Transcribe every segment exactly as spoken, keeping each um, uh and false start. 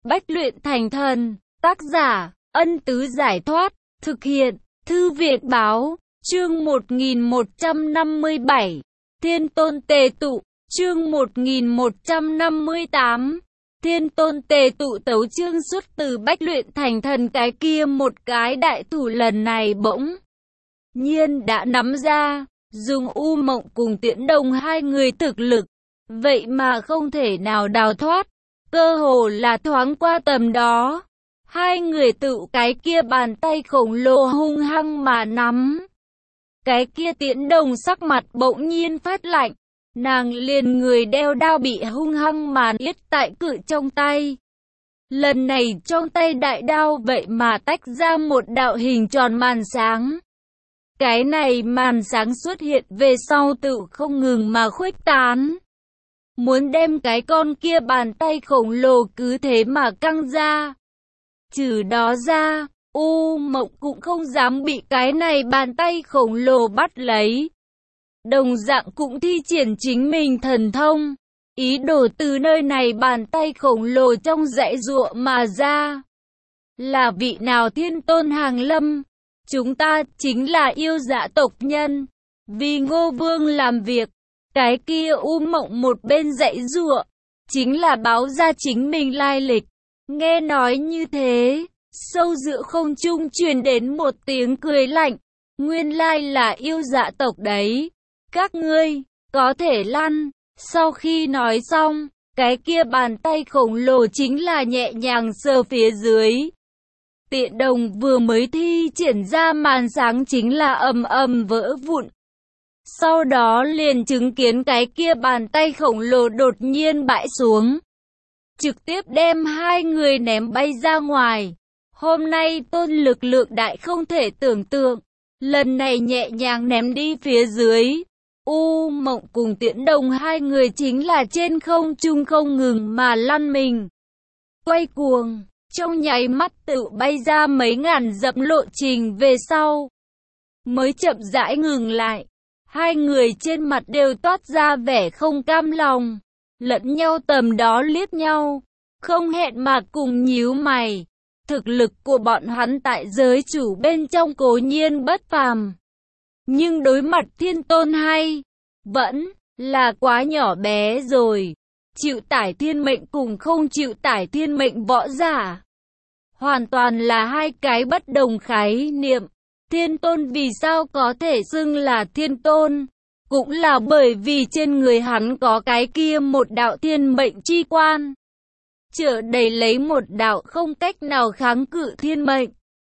Bách luyện thành thần, tác giả, Ân Tứ Giải Thoát, thực hiện, Thư viện Báo, chương một nghìn một trăm năm mươi bảy, Thiên Tôn Tề Tụ, chương một nghìn một trăm năm mươi tám, Thiên Tôn Tề Tụ tấu chương xuất từ Bách luyện thành thần. Cái kia một cái đại thủ lần này bỗng nhiên đã nắm ra, dùng U Mộng cùng Tiễn Đồng hai người thực lực, vậy mà không thể nào đào thoát, cơ hồ là thoáng qua tầm đó. Hai người tự cái kia bàn tay khổng lồ hung hăng mà nắm. Cái kia Tiễn Đồng sắc mặt bỗng nhiên phát lạnh, nàng liền người đeo đao bị hung hăng mà liết tại cự trong tay. Lần này trong tay đại đao vậy mà tách ra một đạo hình tròn màn sáng. Cái này màn sáng xuất hiện về sau tự không ngừng mà khuếch tán, muốn đem cái con kia bàn tay khổng lồ cứ thế mà căng ra. Trừ đó ra, U Mộng cũng không dám bị cái này bàn tay khổng lồ bắt lấy. Đồng dạng cũng thi triển chính mình thần thông, ý đồ từ nơi này bàn tay khổng lồ trong dãy giụa mà ra. Là vị nào Thiên Tôn hàng lâm? Chúng ta chính là yêu dạ tộc nhân, vì Ngô Vương làm việc. Cái kia U Mộng một bên dãy giụa, chính là báo ra chính mình lai lịch. Nghe nói như thế, sâu giữa không trung truyền đến một tiếng cười lạnh. Nguyên lai là yêu dạ tộc đấy, các ngươi có thể lăn. Sau khi nói xong, cái kia bàn tay khổng lồ chính là nhẹ nhàng sờ phía dưới. Tiễn Đồng vừa mới thi triển ra màn sáng chính là ầm ầm vỡ vụn. Sau đó liền chứng kiến cái kia bàn tay khổng lồ đột nhiên bãi xuống, trực tiếp đem hai người ném bay ra ngoài. Hôm nay tôn lực lượng đại không thể tưởng tượng, lần này nhẹ nhàng ném đi phía dưới. U Mộng cùng Tiễn Đồng hai người chính là trên không trung không ngừng mà lăn mình, quay cuồng, trong nháy mắt tự bay ra mấy ngàn dặm lộ trình về sau, mới chậm rãi ngừng lại. Hai người trên mặt đều toát ra vẻ không cam lòng, lẫn nhau tầm đó liếc nhau, không hẹn mà cùng nhíu mày. Thực lực của bọn hắn tại giới chủ bên trong cố nhiên bất phàm, nhưng đối mặt Thiên Tôn hay vẫn là quá nhỏ bé rồi. Chịu tải thiên mệnh cùng không chịu tải thiên mệnh võ giả, hoàn toàn là hai cái bất đồng khái niệm. Thiên Tôn vì sao có thể xưng là Thiên Tôn? Cũng là bởi vì trên người hắn có cái kia một đạo thiên mệnh chi quan, chở đầy lấy một đạo không cách nào kháng cự thiên mệnh.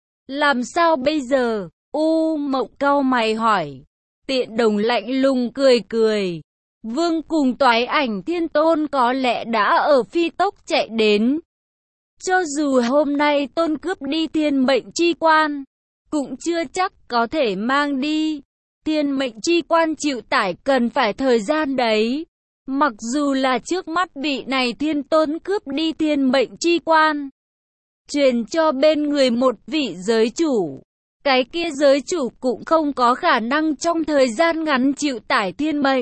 Làm sao bây giờ? U Mộng cau mày hỏi. Tiễn Đồng lạnh lùng cười cười. Vương cùng Toái Ảnh Thiên Tôn có lẽ đã ở phi tốc chạy đến. Cho dù hôm nay Tôn cướp đi thiên mệnh chi quan, cũng chưa chắc có thể mang đi. Thiên mệnh chi quan chịu tải cần phải thời gian đấy. Mặc dù là trước mắt vị này Thiên Tôn cướp đi thiên mệnh chi quan, truyền cho bên người một vị giới chủ, cái kia giới chủ cũng không có khả năng trong thời gian ngắn chịu tải thiên mệnh.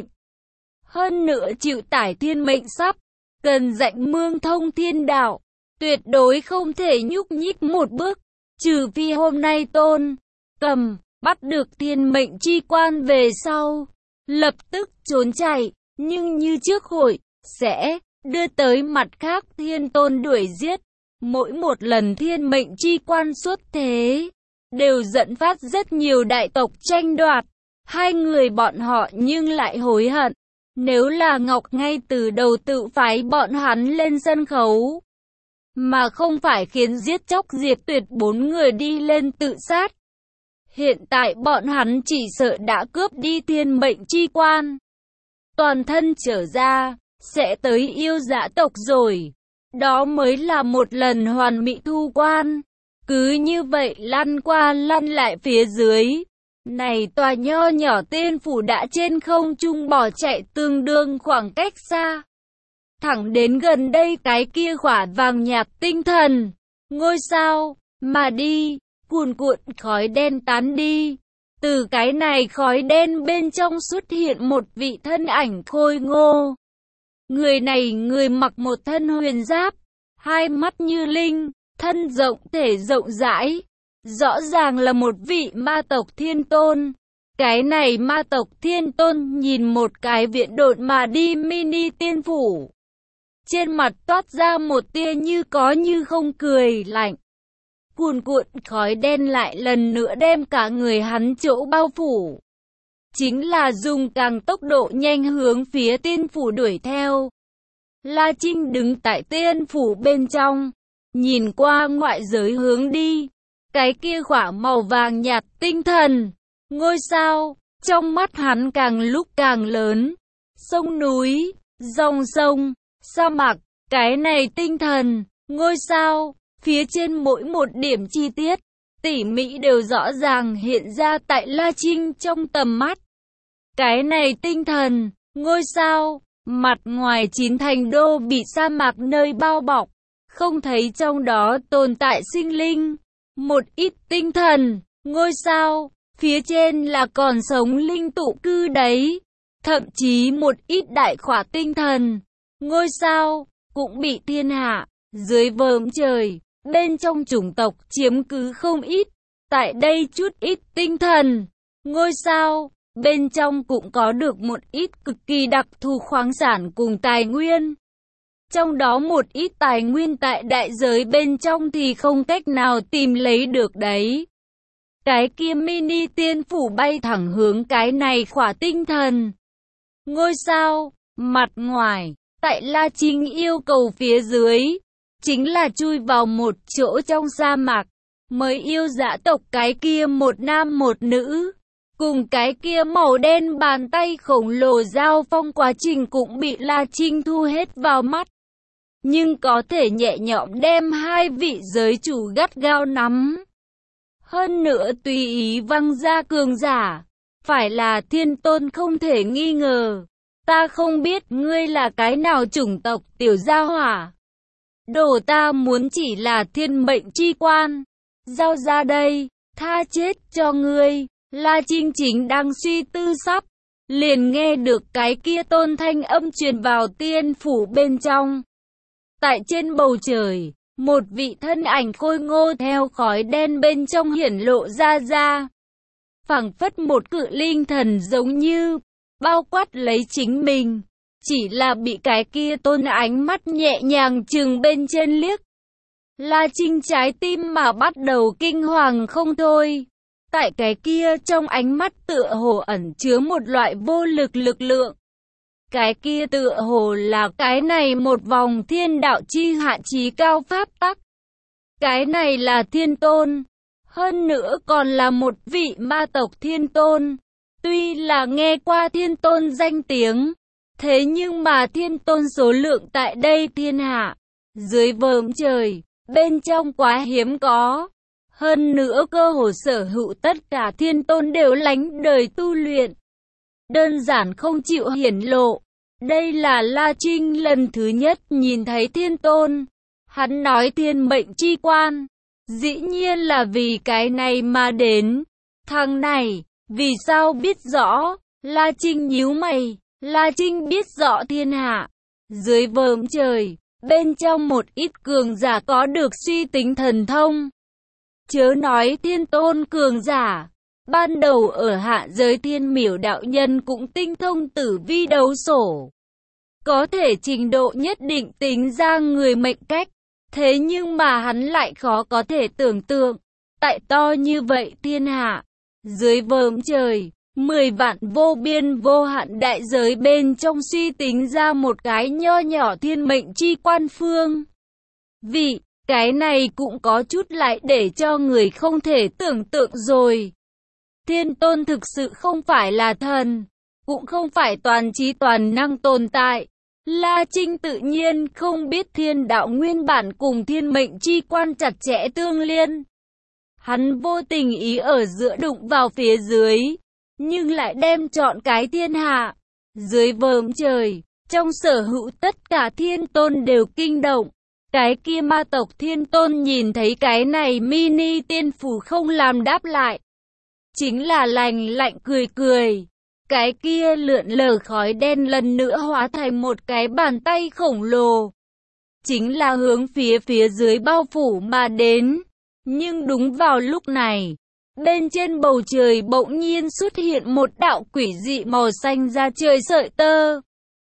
Hơn nữa chịu tải thiên mệnh sắp cần dạnh mương thông thiên đạo, tuyệt đối không thể nhúc nhích một bước, trừ phi hôm nay Tôn cầm bắt được thiên mệnh chi quan về sau, lập tức trốn chạy. Nhưng như trước hội sẽ đưa tới mặt khác Thiên Tôn đuổi giết. Mỗi một lần thiên mệnh chi quan xuất thế, đều dẫn phát rất nhiều đại tộc tranh đoạt. Hai người bọn họ nhưng lại hối hận, nếu là Ngọc ngay từ đầu tự phái bọn hắn lên sân khấu, mà không phải khiến giết chóc diệt tuyệt bốn người đi lên tự sát, hiện tại bọn hắn chỉ sợ đã cướp đi thiên mệnh chi quan, toàn thân trở ra, sẽ tới yêu dạ tộc rồi. Đó mới là một lần hoàn mỹ thu quan. Cứ như vậy lăn qua lăn lại phía dưới, này tòa nho nhỏ tiên phủ đã trên không trung bỏ chạy tương đương khoảng cách xa, thẳng đến gần đây cái kia khỏa vàng nhạt tinh thần ngôi sao mà đi. Cuồn cuộn khói đen tán đi, từ cái này khói đen bên trong xuất hiện một vị thân ảnh khôi ngô. Người này người mặc một thân huyền giáp, hai mắt như linh, thân rộng thể rộng rãi. Rõ ràng là một vị ma tộc thiên tôn. Cái này ma tộc thiên tôn nhìn một cái viện độn mà đi mini tiên phủ. Trên mặt toát ra một tia như có như không cười lạnh. Cuồn cuộn khói đen lại lần nữa đem cả người hắn chỗ bao phủ. Chính là dùng càng tốc độ nhanh hướng phía tiên phủ đuổi theo. La Trinh đứng tại tiên phủ bên trong, nhìn qua ngoại giới hướng đi. Cái kia khỏa màu vàng nhạt tinh thần, ngôi sao, trong mắt hắn càng lúc càng lớn. Sông núi, dòng sông, sa mạc, cái này tinh thần, ngôi sao, phía trên mỗi một điểm chi tiết, tỉ mỉ đều rõ ràng hiện ra tại La Trinh trong tầm mắt. Cái này tinh thần, ngôi sao, mặt ngoài chín thành đô bị sa mạc nơi bao bọc, không thấy trong đó tồn tại sinh linh. Một ít tinh thần, ngôi sao, phía trên là còn sống linh tụ cư đấy. Thậm chí một ít đại khỏa tinh thần, ngôi sao, cũng bị thiên hạ, dưới vòm trời, bên trong chủng tộc chiếm cứ không ít. Tại đây chút ít tinh thần, ngôi sao, bên trong cũng có được một ít cực kỳ đặc thù khoáng sản cùng tài nguyên. Trong đó một ít tài nguyên tại đại giới bên trong thì không cách nào tìm lấy được đấy. Cái kia mini tiên phủ bay thẳng hướng cái này khỏa tinh thần. Ngôi sao, mặt ngoài, tại La Trinh yêu cầu phía dưới, chính là chui vào một chỗ trong sa mạc, mới yêu dã tộc cái kia một nam một nữ. Cùng cái kia màu đen bàn tay khổng lồ giao phong quá trình cũng bị La Trinh thu hết vào mắt. Nhưng có thể nhẹ nhõm đem hai vị giới chủ gắt gao nắm. Hơn nữa tùy ý văng ra cường giả. Phải là thiên tôn không thể nghi ngờ. Ta không biết ngươi là cái nào chủng tộc tiểu gia hỏa. Đồ ta muốn chỉ là thiên mệnh chi quan. Giao ra đây, tha chết cho ngươi. La Trinh chính đang suy tư sắp. Liền nghe được cái kia tôn thanh âm truyền vào tiên phủ bên trong. Tại trên bầu trời, một vị thân ảnh khôi ngô theo khói đen bên trong hiển lộ ra ra. Phảng phất một cự linh thần giống như, bao quát lấy chính mình. Chỉ là bị cái kia tôn ánh mắt nhẹ nhàng chừng bên trên liếc. La Trinh trái tim mà bắt đầu kinh hoàng không thôi. Tại cái kia trong ánh mắt tựa hồ ẩn chứa một loại vô lực lực lượng. Cái kia tựa hồ là cái này một vòng thiên đạo chi hạ trí cao pháp tắc. Cái này là thiên tôn. Hơn nữa còn là một vị ma tộc thiên tôn. Tuy là nghe qua thiên tôn danh tiếng. Thế nhưng mà thiên tôn số lượng tại đây thiên hạ. Dưới vòm trời, bên trong quá hiếm có. Hơn nữa cơ hồ sở hữu tất cả thiên tôn đều lánh đời tu luyện. Đơn giản không chịu hiển lộ. Đây là La Trinh lần thứ nhất nhìn thấy thiên tôn. Hắn nói thiên mệnh chi quan. Dĩ nhiên là vì cái này mà đến. Thằng này, vì sao biết rõ? La Trinh nhíu mày. La Trinh biết rõ thiên hạ. Dưới vòm trời, bên trong một ít cường giả có được suy tính thần thông. Chớ nói thiên tôn cường giả. Ban đầu ở hạ giới thiên miểu đạo nhân cũng tinh thông tử vi đấu sổ. Có thể trình độ nhất định tính ra người mệnh cách. Thế nhưng mà hắn lại khó có thể tưởng tượng. Tại to như vậy thiên hạ. Dưới vòm trời, mười vạn vô biên vô hạn đại giới bên trong suy tính ra một cái nho nhỏ thiên mệnh chi quan phương. Vị, cái này cũng có chút lại để cho người không thể tưởng tượng rồi. Thiên tôn thực sự không phải là thần, cũng không phải toàn trí toàn năng tồn tại. La Trinh tự nhiên không biết thiên đạo nguyên bản cùng thiên mệnh chi quan chặt chẽ tương liên. Hắn vô tình ý ở giữa đụng vào phía dưới, nhưng lại đem trọn cái thiên hạ. Dưới vòm trời, trong sở hữu tất cả thiên tôn đều kinh động. Cái kia ma tộc thiên tôn nhìn thấy cái này mini tiên phủ không làm đáp lại. Chính là lành lạnh cười cười. Cái kia lượn lờ khói đen lần nữa hóa thành một cái bàn tay khổng lồ. chính là hướng phía phía dưới bao phủ mà đến. Nhưng đúng vào lúc này, bên trên bầu trời bỗng nhiên xuất hiện một đạo quỷ dị màu xanh ra trời sợi tơ.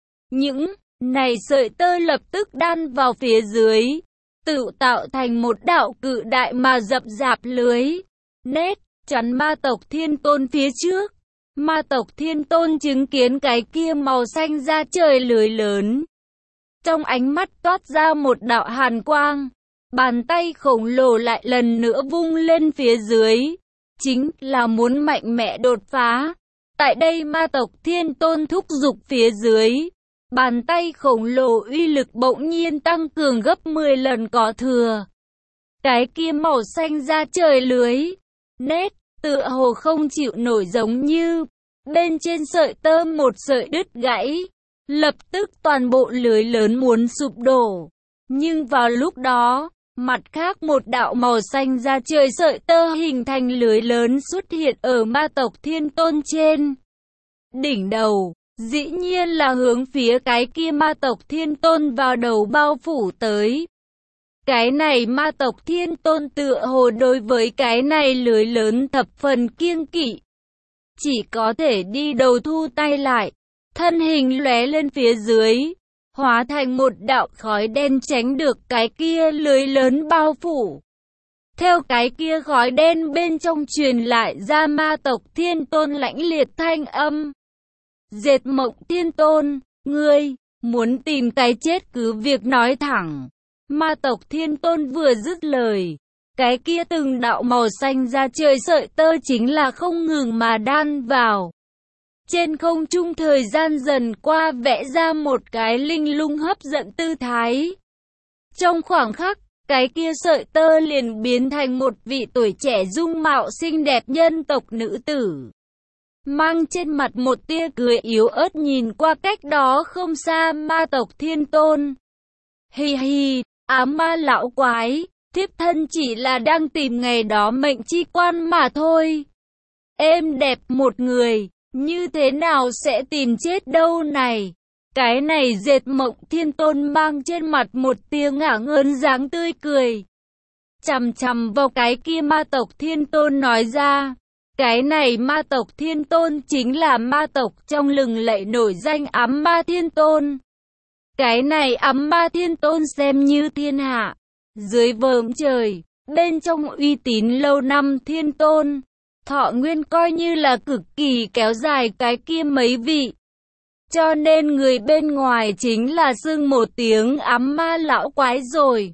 Những này sợi tơ lập tức đan vào phía dưới, tự tạo thành một đạo cự đại mà rậm rạp lưới nét chắn ma tộc Thiên Tôn phía trước. Ma tộc Thiên Tôn chứng kiến cái kia màu xanh ra trời lưới lớn, trong ánh mắt toát ra một đạo hàn quang, bàn tay khổng lồ lại lần nữa vung lên phía dưới, chính là muốn mạnh mẽ đột phá. Tại đây ma tộc Thiên Tôn thúc giục phía dưới, bàn tay khổng lồ uy lực bỗng nhiên tăng cường gấp mười lần có thừa. Cái kia màu xanh ra trời lưới nét tựa hồ không chịu nổi, giống như bên trên sợi tơ một sợi đứt gãy, lập tức toàn bộ lưới lớn muốn sụp đổ. Nhưng vào lúc đó, mặt khác một đạo màu xanh ra trời sợi tơ hình thành lưới lớn xuất hiện ở ma tộc Thiên Tôn trên đỉnh đầu, dĩ nhiên là hướng phía cái kia ma tộc Thiên Tôn vào đầu bao phủ tới. Cái này ma tộc Thiên Tôn tựa hồ đối với cái này lưới lớn thập phần kiêng kỵ, chỉ có thể đi đầu thu tay lại, thân hình lóe lên phía dưới, hóa thành một đạo khói đen tránh được cái kia lưới lớn bao phủ. Theo cái kia khói đen bên trong truyền lại ra ma tộc Thiên Tôn lãnh liệt thanh âm. Dệt Mộng Thiên Tôn, ngươi muốn tìm cái chết cứ việc nói thẳng. Ma tộc Thiên Tôn vừa dứt lời, cái kia từng đạo màu xanh ra trời sợi tơ chính là không ngừng mà đan vào. Trên không trung thời gian dần qua vẽ ra một cái linh lung hấp dẫn tư thái. Trong khoảng khắc, cái kia sợi tơ liền biến thành một vị tuổi trẻ dung mạo xinh đẹp nhân tộc nữ tử, mang trên mặt một tia cười yếu ớt nhìn qua cách đó không xa ma tộc Thiên Tôn. Hi hi, ám ma lão quái, thiếp thân chỉ là đang tìm ngày đó mệnh chi quan mà thôi. Êm đẹp một người, như thế nào sẽ tìm chết đâu này? Cái này Dệt Mộng Thiên Tôn mang trên mặt một tia ngả ngớn dáng tươi cười, chằm chằm vào cái kia ma tộc Thiên Tôn nói ra. Cái này ma tộc Thiên Tôn chính là ma tộc trong lừng lẫy nổi danh Ám Ma Thiên Tôn. Cái này Ám Ma Thiên Tôn xem như thiên hạ dưới vầng trời, bên trong uy tín lâu năm Thiên Tôn, thọ nguyên coi như là cực kỳ kéo dài cái kia mấy vị. Cho nên người bên ngoài chính là xưng một tiếng ám ma lão quái rồi.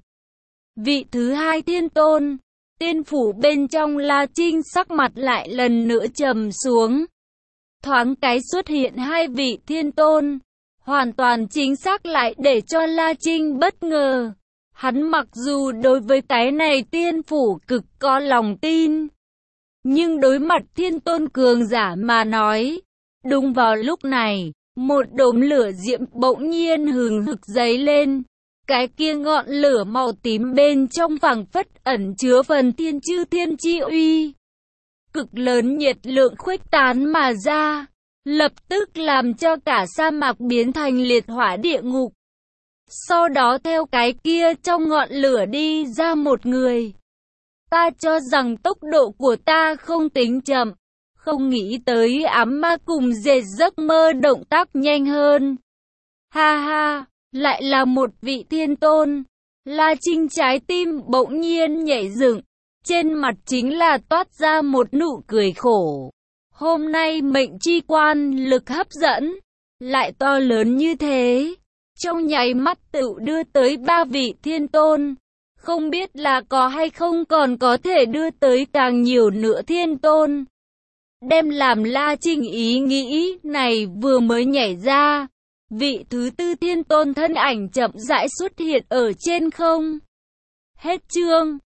Vị thứ hai Thiên Tôn, tiên phủ bên trong La Trinh sắc mặt lại lần nữa trầm xuống. Thoáng cái xuất hiện hai vị Thiên Tôn, hoàn toàn chính xác lại để cho La Trinh bất ngờ. Hắn mặc dù đối với cái này tiên phủ cực có lòng tin, nhưng đối mặt Thiên Tôn cường giả mà nói, đúng vào lúc này, một đốm lửa diệm bỗng nhiên hừng hực dấy lên. Cái kia ngọn lửa màu tím bên trong phảng phất ẩn chứa phần thiên chư thiên chi uy. Cực lớn nhiệt lượng khuếch tán mà ra, lập tức làm cho cả sa mạc biến thành liệt hỏa địa ngục. Sau đó theo cái kia trong ngọn lửa đi ra một người. Ta cho rằng tốc độ của ta không tính chậm, không nghĩ tới ám ma cùng dệt giấc mơ động tác nhanh hơn. Ha ha, lại là một vị Thiên Tôn. La Trinh trái tim bỗng nhiên nhảy dựng, trên mặt chính là toát ra một nụ cười khổ. Hôm nay mệnh chi quan lực hấp dẫn lại to lớn như thế, trong nháy mắt tự đưa tới ba vị Thiên Tôn, không biết là có hay không còn có thể đưa tới càng nhiều nữa Thiên Tôn. Đem làm La Trinh ý nghĩ này vừa mới nhảy ra, vị thứ tư Thiên Tôn thân ảnh chậm rãi xuất hiện ở trên không. Hết chương.